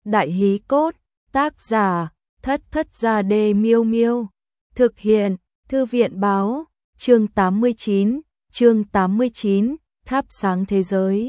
Đại hí cốt, tác giả, Thất Thất Gia Đê Miêu Miêu. Thực hiện, Thư viện báo, chương 89, thắp sáng thế giới.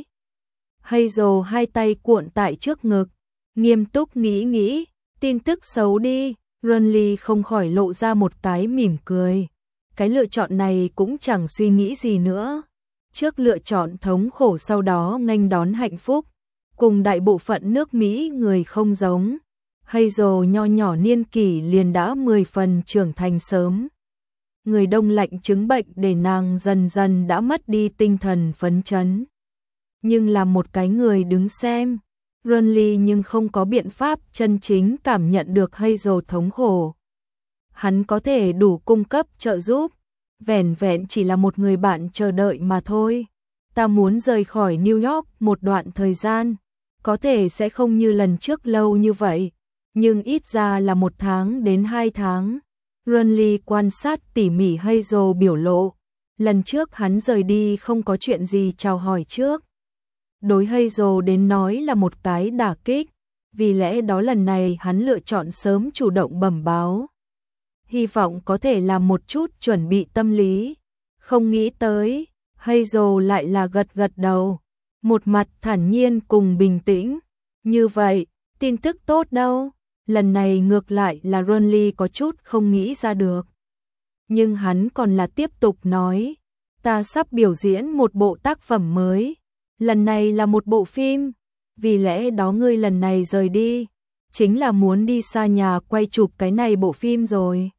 Hazel hai tay cuộn tại trước ngực, nghiêm túc nghĩ, tin tức xấu đi, Runly không khỏi lộ ra một cái mỉm cười. Cái lựa chọn này cũng chẳng suy nghĩ gì nữa. Trước lựa chọn thống khổ sau đó nghênh đón hạnh phúc, cùng đại bộ phận nước Mỹ người không giống. Hazel nho nhỏ niên kỷ liền đã 10 phần trưởng thành sớm. Người đông lạnh chứng bệnh để nàng dần dần đã mất đi tinh thần phấn chấn. Nhưng là một cái người đứng xem, Runly nhưng không có biện pháp chân chính cảm nhận được Hazel thống khổ. Hắn có thể đủ cung cấp trợ giúp, vẻn vẹn chỉ là một người bạn chờ đợi mà thôi. Ta muốn rời khỏi New York một đoạn thời gian, có thể sẽ không như lần trước lâu như vậy, nhưng ít ra là 1 tháng đến 2 tháng. Runly quan sát tỉ mỉ Hazel biểu lộ. Lần trước hắn rời đi không có chuyện gì chào hỏi trước. Đối Hazel đến nói là một cái đả kích, vì lẽ đó lần này hắn lựa chọn sớm chủ động bẩm báo. Hy vọng có thể làm một chút chuẩn bị tâm lý. Không nghĩ tới, Hazel lại là gật đầu, một mặt thản nhiên cùng bình tĩnh. Như vậy, tin tức tốt đâu? Lần này ngược lại là Runly có chút không nghĩ ra được. Nhưng hắn còn là tiếp tục nói, ta sắp biểu diễn một bộ tác phẩm mới. Lần này là một bộ phim, vì lẽ đó ngươi lần này rời đi, chính là muốn đi xa nhà quay chụp cái này bộ phim rồi.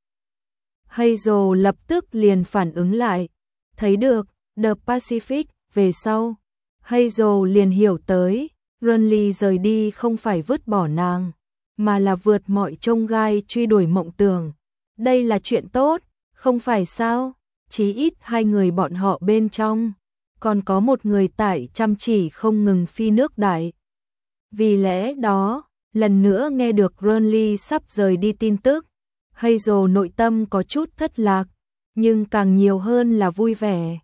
Hazel lập tức liền phản ứng lại, thấy được The Pacific về sau. Hazel liền hiểu tới, Runly rời đi không phải vứt bỏ nàng, mà là vượt mọi chông gai truy đuổi mộng tưởng. Đây là chuyện tốt, không phải sao? Chí ít hai người bọn họ bên trong, còn có một người tại chăm chỉ không ngừng phi nước đại. Vì lẽ đó, lần nữa nghe được Runly sắp rời đi tin tức, Hazel nội tâm có chút thất lạc, nhưng càng nhiều hơn là vui vẻ.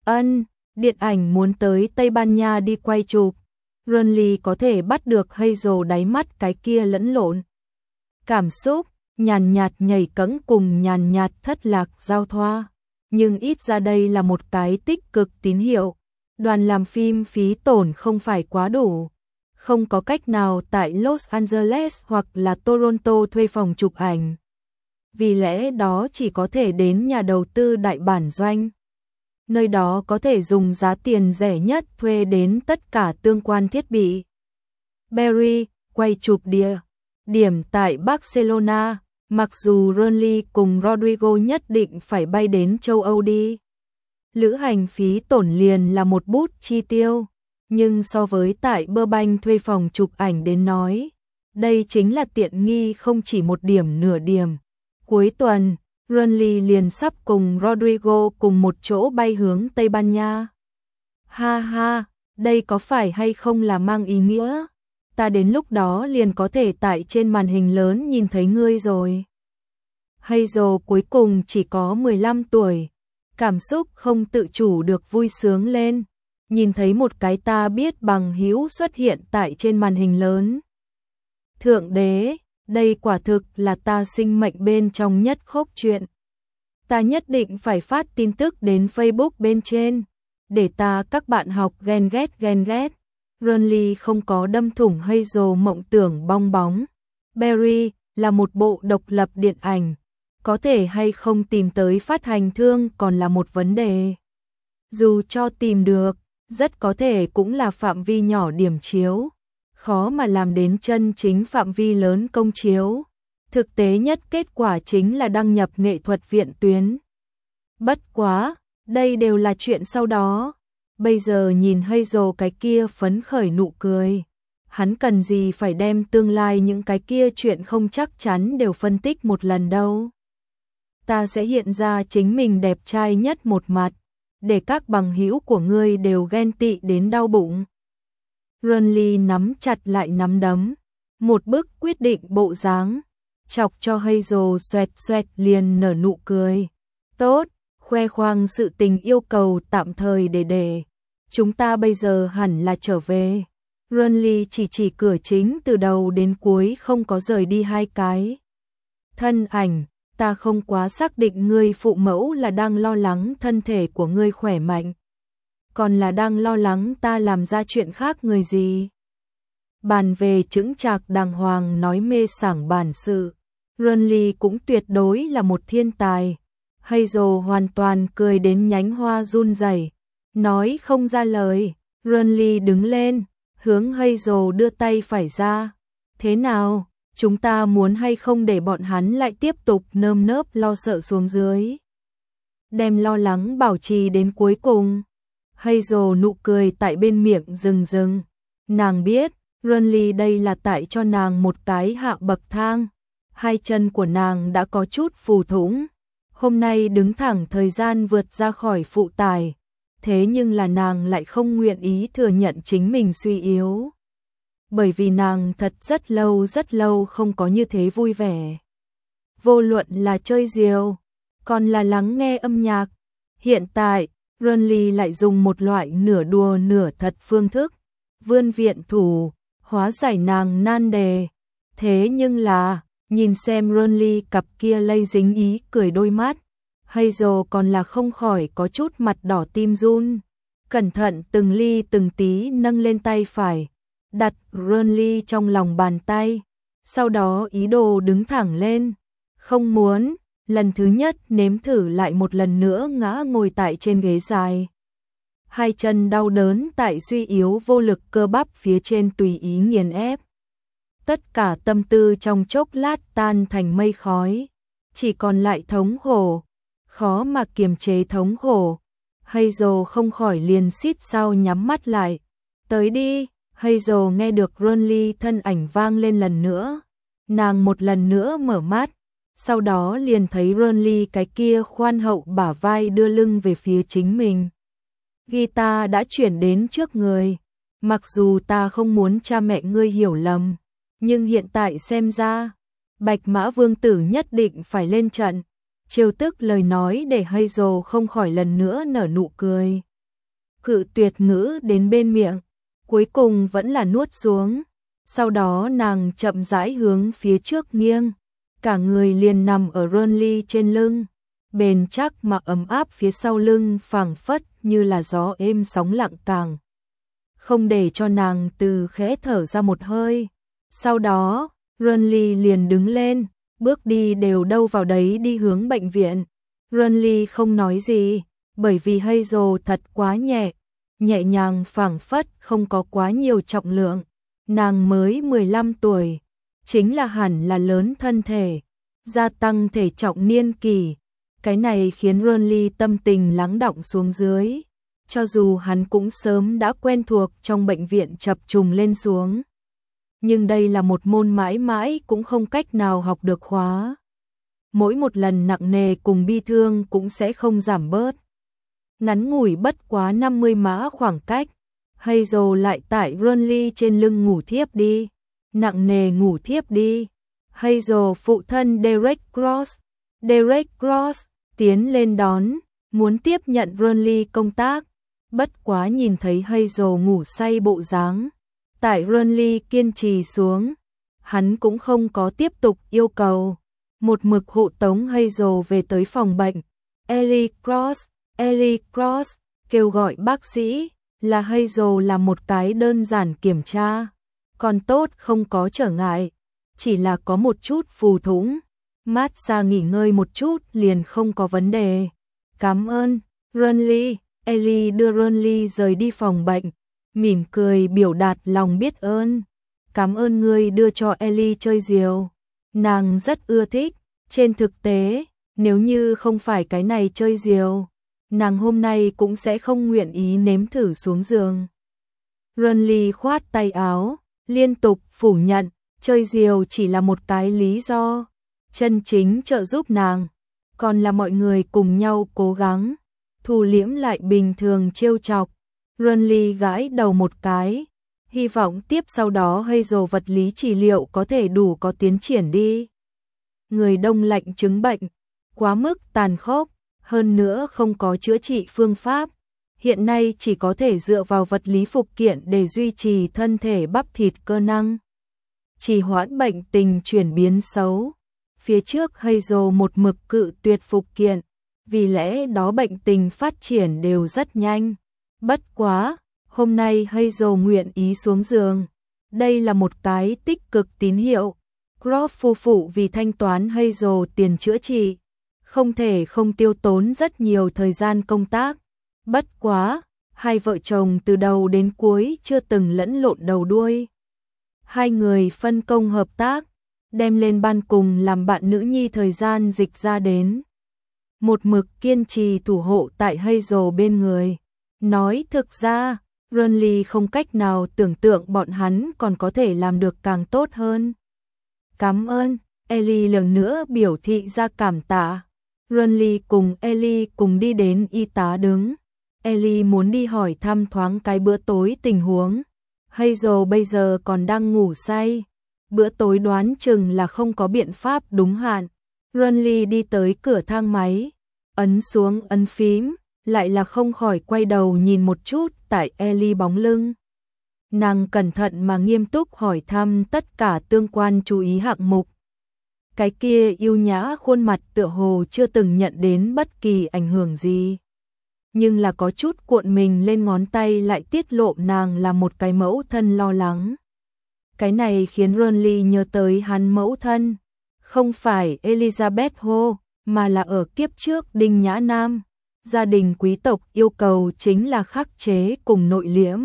Điện ảnh muốn tới Tây Ban Nha đi quay chụp. Runly có thể bắt được Hazel đáy mắt cái kia lẫn lộn cảm xúc, nhàn nhạt nhảy cẫng cùng nhàn nhạt thất lạc giao thoa. Nhưng ít ra đây là một cái tích cực tín hiệu. Đoàn làm phim phí tổn không phải quá đủ. Không có cách nào tại Los Angeles hoặc là Toronto thuê phòng chụp ảnh. Vì lẽ đó chỉ có thể đến nhà đầu tư đại bản doanh. Nơi đó có thể dùng giá tiền rẻ nhất thuê đến tất cả tương quan thiết bị. Barry quay chụp điểm tại Barcelona, mặc dù Runly cùng Rodrigo nhất định phải bay đến châu Âu đi. Lữ hành phí tổn liền là một bút chi tiêu, nhưng so với tại Burbank thuê phòng chụp ảnh đến nói, đây chính là tiện nghi không chỉ một điểm nửa điểm. Cuối tuần, Runly liền sắp cùng Rodrigo cùng một chỗ bay hướng Tây Ban Nha. Ha ha, đây có phải hay không là mang ý nghĩa? Ta đến lúc đó liền có thể tại trên màn hình lớn nhìn thấy ngươi rồi. Hazel cuối cùng chỉ có 15 tuổi, cảm xúc không tự chủ được vui sướng lên, nhìn thấy một cái ta biết bằng hữu xuất hiện tại trên màn hình lớn. Thượng đế, đây quả thực là ta sinh mệnh bên trong nhất khốc chuyện. Ta nhất định phải phát tin tức đến Facebook bên trên, để các bạn học ghen ghét. Runly không có đâm thủng Hazel mộng tưởng bong bóng. Barry là một bộ độc lập điện ảnh, có thể hay không tìm tới phát hành thương còn là một vấn đề. Dù cho tìm được, rất có thể cũng là phạm vi nhỏ điểm chiếu, khó mà làm đến chân chính phạm vi lớn công chiếu. Thực tế nhất kết quả chính là đăng nhập nghệ thuật viện tuyến. Bất quá, đây đều là chuyện sau đó. Bây giờ nhìn Hazel cái kia phấn khởi nụ cười, hắn cần gì phải đem tương lai những cái kia chuyện không chắc chắn đều phân tích một lần đâu. Ta sẽ hiện ra chính mình đẹp trai nhất một mặt, để các bằng hữu của ngươi đều ghen tị đến đau bụng. Runly nắm chặt lại nắm đấm, một bức quyết định bộ dáng, chọc cho Hazel xoẹt liền nở nụ cười. Tốt, khoe khoang sự tình yêu cầu tạm thời để. Chúng ta bây giờ hẳn là trở về. Runly chỉ cửa chính từ đầu đến cuối không có rời đi hai cái. Thân ảnh, ta không quá xác định ngươi phụ mẫu là đang lo lắng thân thể của ngươi khỏe mạnh, còn là đang lo lắng ta làm ra chuyện khác người gì. Bàn về chững chạc đàng hoàng nói mê sảng bản sự, Runly cũng tuyệt đối là một thiên tài. Hazel hoàn toàn cười đến nhánh hoa run rẩy, nói không ra lời. Runly đứng lên, hướng Hazel đưa tay phải ra. Thế nào, chúng ta muốn hay không để bọn hắn lại tiếp tục nơm nớp lo sợ xuống dưới? Đem lo lắng bảo trì đến cuối cùng. Hazel nụ cười tại bên miệng rừng rừng. Nàng biết, Runly đây là tại cho nàng một cái hạ bậc thang. Hai chân của nàng đã có chút phù thủng. Hôm nay đứng thẳng thời gian vượt ra khỏi phụ tải. Thế nhưng là nàng lại không nguyện ý thừa nhận chính mình suy yếu. Bởi vì nàng thật rất lâu không có như thế vui vẻ. Vô luận là chơi diều, còn là lắng nghe âm nhạc. Hiện tại, Runly lại dùng một loại nửa đùa nửa thật phương thức. Vươn viện thủ, hóa giải nàng nan đề. Thế nhưng là, nhìn xem Runly cặp kia lây dính ý cười đôi mắt. Hazel còn là không khỏi có chút mặt đỏ tim run. Cẩn thận từng ly từng tí nâng lên tay phải, đặt Runly trong lòng bàn tay, sau đó ý đồ đứng thẳng lên. Không muốn, lần thứ nhất nếm thử lại một lần nữa ngã ngồi tại trên ghế dài. Hai chân đau đớn tại suy yếu vô lực cơ bắp phía trên tùy ý nghiền ép. Tất cả tâm tư trong chốc lát tan thành mây khói, chỉ còn lại thống khổ, khó mà kiềm chế thống khổ. Hazel không khỏi liền xít sao nhắm mắt lại. Tới đi, Hazel nghe được Runly thân ảnh vang lên lần nữa. Nàng một lần nữa mở mắt, sau đó liền thấy Runly cái kia khoan hậu bả vai đưa lưng về phía chính mình. Guitar đã chuyển đến trước người. Mặc dù ta không muốn cha mẹ ngươi hiểu lầm, nhưng hiện tại xem ra, Bạch Mã Vương tử nhất định phải lên trận. Trêu tức lời nói để Hazel không khỏi lần nữa nở nụ cười. Cự tuyệt ngữ đến bên miệng, cuối cùng vẫn là nuốt xuống. Sau đó nàng chậm rãi hướng phía trước nghiêng, cả người liền nằm ở Runly trên lưng. Bền chắc mà ấm áp phía sau lưng phảng phất như là gió êm sóng lặng càng. Không để cho nàng từ khẽ thở ra một hơi. Sau đó, Runly liền đứng lên, bước đi đều đâu vào đấy đi hướng bệnh viện. Runly không nói gì, bởi vì Hazel thật quá nhẹ nhàng phảng phất không có quá nhiều trọng lượng. Nàng mới 15 tuổi, chính là hẳn là lớn thân thể, gia tăng thể trọng niên kỳ. Cái này khiến Runly tâm tình lắng đọng xuống dưới, cho dù hắn cũng sớm đã quen thuộc trong bệnh viện chập trùng lên xuống. Nhưng đây là một môn mãi mãi cũng không cách nào học được khóa. Mỗi một lần nặng nề cùng bi thương cũng sẽ không giảm bớt. Ngắn ngủi bất quá 50 mã khoảng cách, Hazel lại tại Runly trên lưng ngủ thiếp đi. Nặng nề ngủ thiếp đi. Hazel phụ thân Derek Cross tiến lên đón, muốn tiếp nhận Runly công tác. Bất quá nhìn thấy Hazel ngủ say bộ dáng, tại Runly kiên trì xuống, hắn cũng không có tiếp tục yêu cầu, một mực hộ tống Hazel về tới phòng bệnh. Ellie Cross kêu gọi bác sĩ, là Hazel làm một cái đơn giản kiểm tra, còn tốt không có trở ngại, chỉ là có một chút phù thủng. Massage nghỉ ngơi một chút liền không có vấn đề. Cảm ơn, Runly. Ellie đưa Runly rời đi phòng bệnh, mỉm cười biểu đạt lòng biết ơn. Cảm ơn ngươi đưa cho Ellie chơi diều. Nàng rất ưa thích. Trên thực tế, nếu như không phải cái này chơi diều, nàng hôm nay cũng sẽ không nguyện ý nếm thử xuống giường. Runly khoát tay áo, liên tục phủ nhận, chơi diều chỉ là một cái lý do. Chân chính trợ giúp nàng, còn là mọi người cùng nhau cố gắng, thu liễm lại bình thường trêu chọc. Runly gãi đầu một cái, hy vọng tiếp sau đó Hazel vật lý trị liệu có thể đủ có tiến triển đi. Người đông lạnh chứng bệnh, quá mức tàn khốc, hơn nữa không có chữa trị phương pháp, hiện nay chỉ có thể dựa vào vật lý phục kiện để duy trì thân thể bắp thịt cơ năng, trì hoãn bệnh tình chuyển biến xấu. Phía trước Hazel một mực cự tuyệt phục kiện, vì lẽ đó bệnh tình phát triển đều rất nhanh. Bất quá, hôm nay Hazel nguyện ý xuống giường. Đây là một cái tích cực tín hiệu. Croft phu phụ vì thanh toán Hazel tiền chữa trị, không thể không tiêu tốn rất nhiều thời gian công tác. Bất quá, hai vợ chồng từ đầu đến cuối chưa từng lẫn lộn đầu đuôi. Hai người phân công hợp tác, đem lên ban cùng làm bạn nữ nhi thời gian dịch ra đến. Một mực kiên trì thủ hộ tại Hazel bên người. Nói thực ra, Renly không cách nào tưởng tượng bọn hắn còn có thể làm được càng tốt hơn. Cảm ơn, Ellie lần nữa biểu thị ra cảm tạ. Renly cùng Ellie cùng đi đến y tá đứng. Ellie muốn đi hỏi thăm thoáng cái bữa tối tình huống. Hazel bây giờ còn đang ngủ say. Bữa tối đoán chừng là không có biện pháp đúng hạn. Renly đi tới cửa thang máy, ấn xuống ấn phím, lại là không khỏi quay đầu nhìn một chút tại Ellie bóng lưng. Nàng cẩn thận mà nghiêm túc hỏi thăm tất cả tương quan chú ý hạng mục. Cái kia yêu nhã khuôn mặt tựa hồ chưa từng nhận đến bất kỳ ảnh hưởng gì. Nhưng là có chút cuộn mình lên ngón tay lại tiết lộ nàng là một cái mẫu thân lo lắng. Cái này khiến Renly nhớ tới hắn mẫu thân. Không phải Elizabeth Ho, mà là ở kiếp trước Đinh Nhã Nam. Gia đình quý tộc yêu cầu chính là khắc chế cùng nội liễm.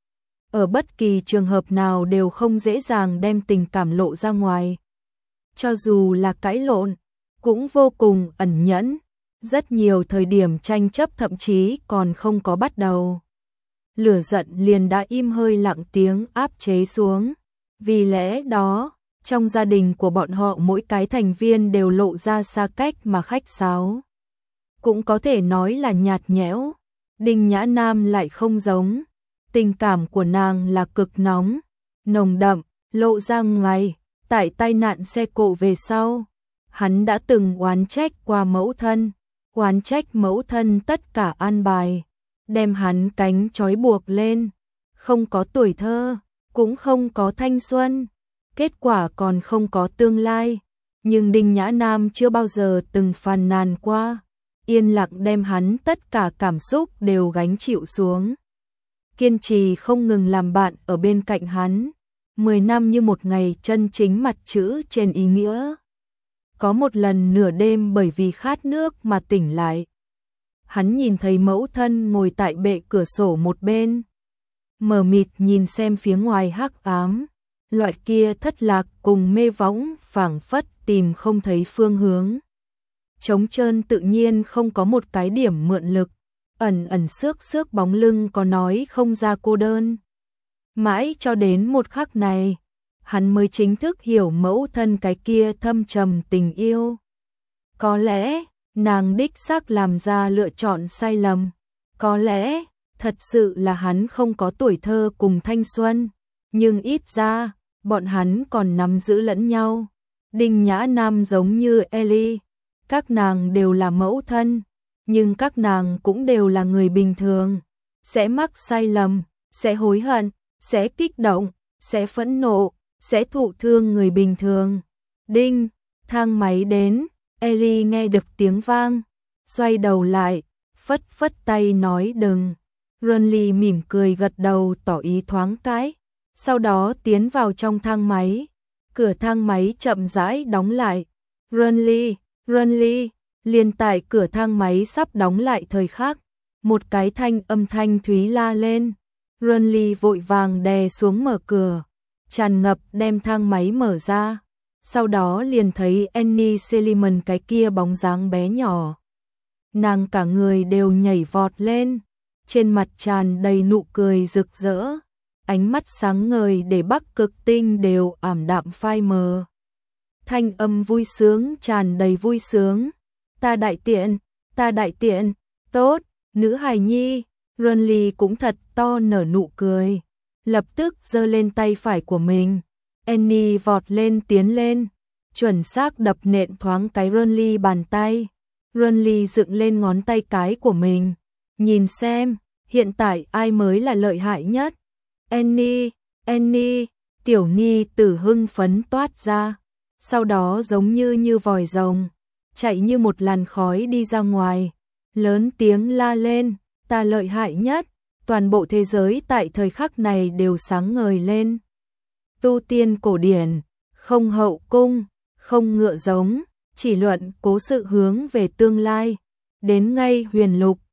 Ở bất kỳ trường hợp nào đều không dễ dàng đem tình cảm lộ ra ngoài. Cho dù là cãi lộn, cũng vô cùng ẩn nhẫn. Rất nhiều thời điểm tranh chấp thậm chí còn không có bắt đầu. Lửa giận liền đã im hơi lặng tiếng áp chế xuống. Vì lẽ đó, trong gia đình của bọn họ mỗi cái thành viên đều lộ ra xa cách mà khách sáo. Cũng có thể nói là nhạt nhẽo. Đinh Nhã Nam lại không giống. Tình cảm của nàng là cực nóng, nồng đậm, lộ ra ngoài. Tại tai nạn xe cộ về sau, hắn đã từng oán trách qua mẫu thân. Oán trách mẫu thân tất cả an bài, đem hắn cánh trói buộc lên. Không có tuổi thơ, cũng không có thanh xuân, kết quả còn không có tương lai. Nhưng Đinh Nhã Nam chưa bao giờ từng phàn nàn qua, yên lặng đem hắn tất cả cảm xúc đều gánh chịu xuống. Kiên trì không ngừng làm bạn ở bên cạnh hắn, 10 năm như một ngày chân chính mặt chữ trên ý nghĩa. Có một lần nửa đêm bởi vì khát nước mà tỉnh lại. Hắn nhìn thấy mẫu thân ngồi tại bệ cửa sổ một bên. Mờ mịt nhìn xem phía ngoài hắc ám. Loại kia thất lạc cùng mê võng phảng phất tìm không thấy phương hướng. Trống trơn tự nhiên không có một cái điểm mượn lực. Ẩn ẩn xước xước bóng lưng có nói không ra cô đơn. Mãi cho đến một khắc này, hắn mới chính thức hiểu mẫu thân cái kia thâm trầm tình yêu. Có lẽ, nàng đích xác làm ra lựa chọn sai lầm. Có lẽ, thật sự là hắn không có tuổi thơ cùng thanh xuân. Nhưng ít ra, bọn hắn còn nắm giữ lẫn nhau. Đinh Nhã Nam giống như Ellie. Các nàng đều là mẫu thân. Nhưng các nàng cũng đều là người bình thường. Sẽ mắc sai lầm, sẽ hối hận, sẽ kích động, sẽ phẫn nộ, sẽ thụ thương người bình thường. Đinh, thang máy đến, Ellie nghe được tiếng vang, xoay đầu lại, phất phất tay nói đừng. Renly mỉm cười gật đầu tỏ ý thoáng cái, sau đó tiến vào trong thang máy. Cửa thang máy chậm rãi đóng lại. Renly, liền tại cửa thang máy sắp đóng lại thời khắc, một cái âm thanh thúy la lên. Renly vội vàng đè xuống mở cửa, tràn ngập đem thang máy mở ra. Sau đó liền thấy Annie Seliman cái kia bóng dáng bé nhỏ. Nàng cả người đều nhảy vọt lên, trên mặt tràn đầy nụ cười rực rỡ, ánh mắt sáng ngời để Bắc Cực Tinh đều ảm đạm phai mờ. Thanh âm vui sướng tràn đầy vui sướng. Ta đại tiện, tốt, nữ hài nhi. Renly cũng thật to nở nụ cười, lập tức giơ lên tay phải của mình. Annie vọt lên tiến lên, chuẩn xác đập nện thoáng cái Renly bàn tay. Renly dựng lên ngón tay cái của mình, nhìn xem, hiện tại ai mới là lợi hại nhất? Annie, Tiểu Ni Tử hưng phấn toát ra, sau đó giống như vòi rồng, chạy như một làn khói đi ra ngoài, lớn tiếng la lên, ta lợi hại nhất. Toàn bộ thế giới tại thời khắc này đều sáng ngời lên. Tu tiên cổ điển, không hậu cung, không ngựa giống, chỉ luận cố sự hướng về tương lai. Đến ngay huyền lục,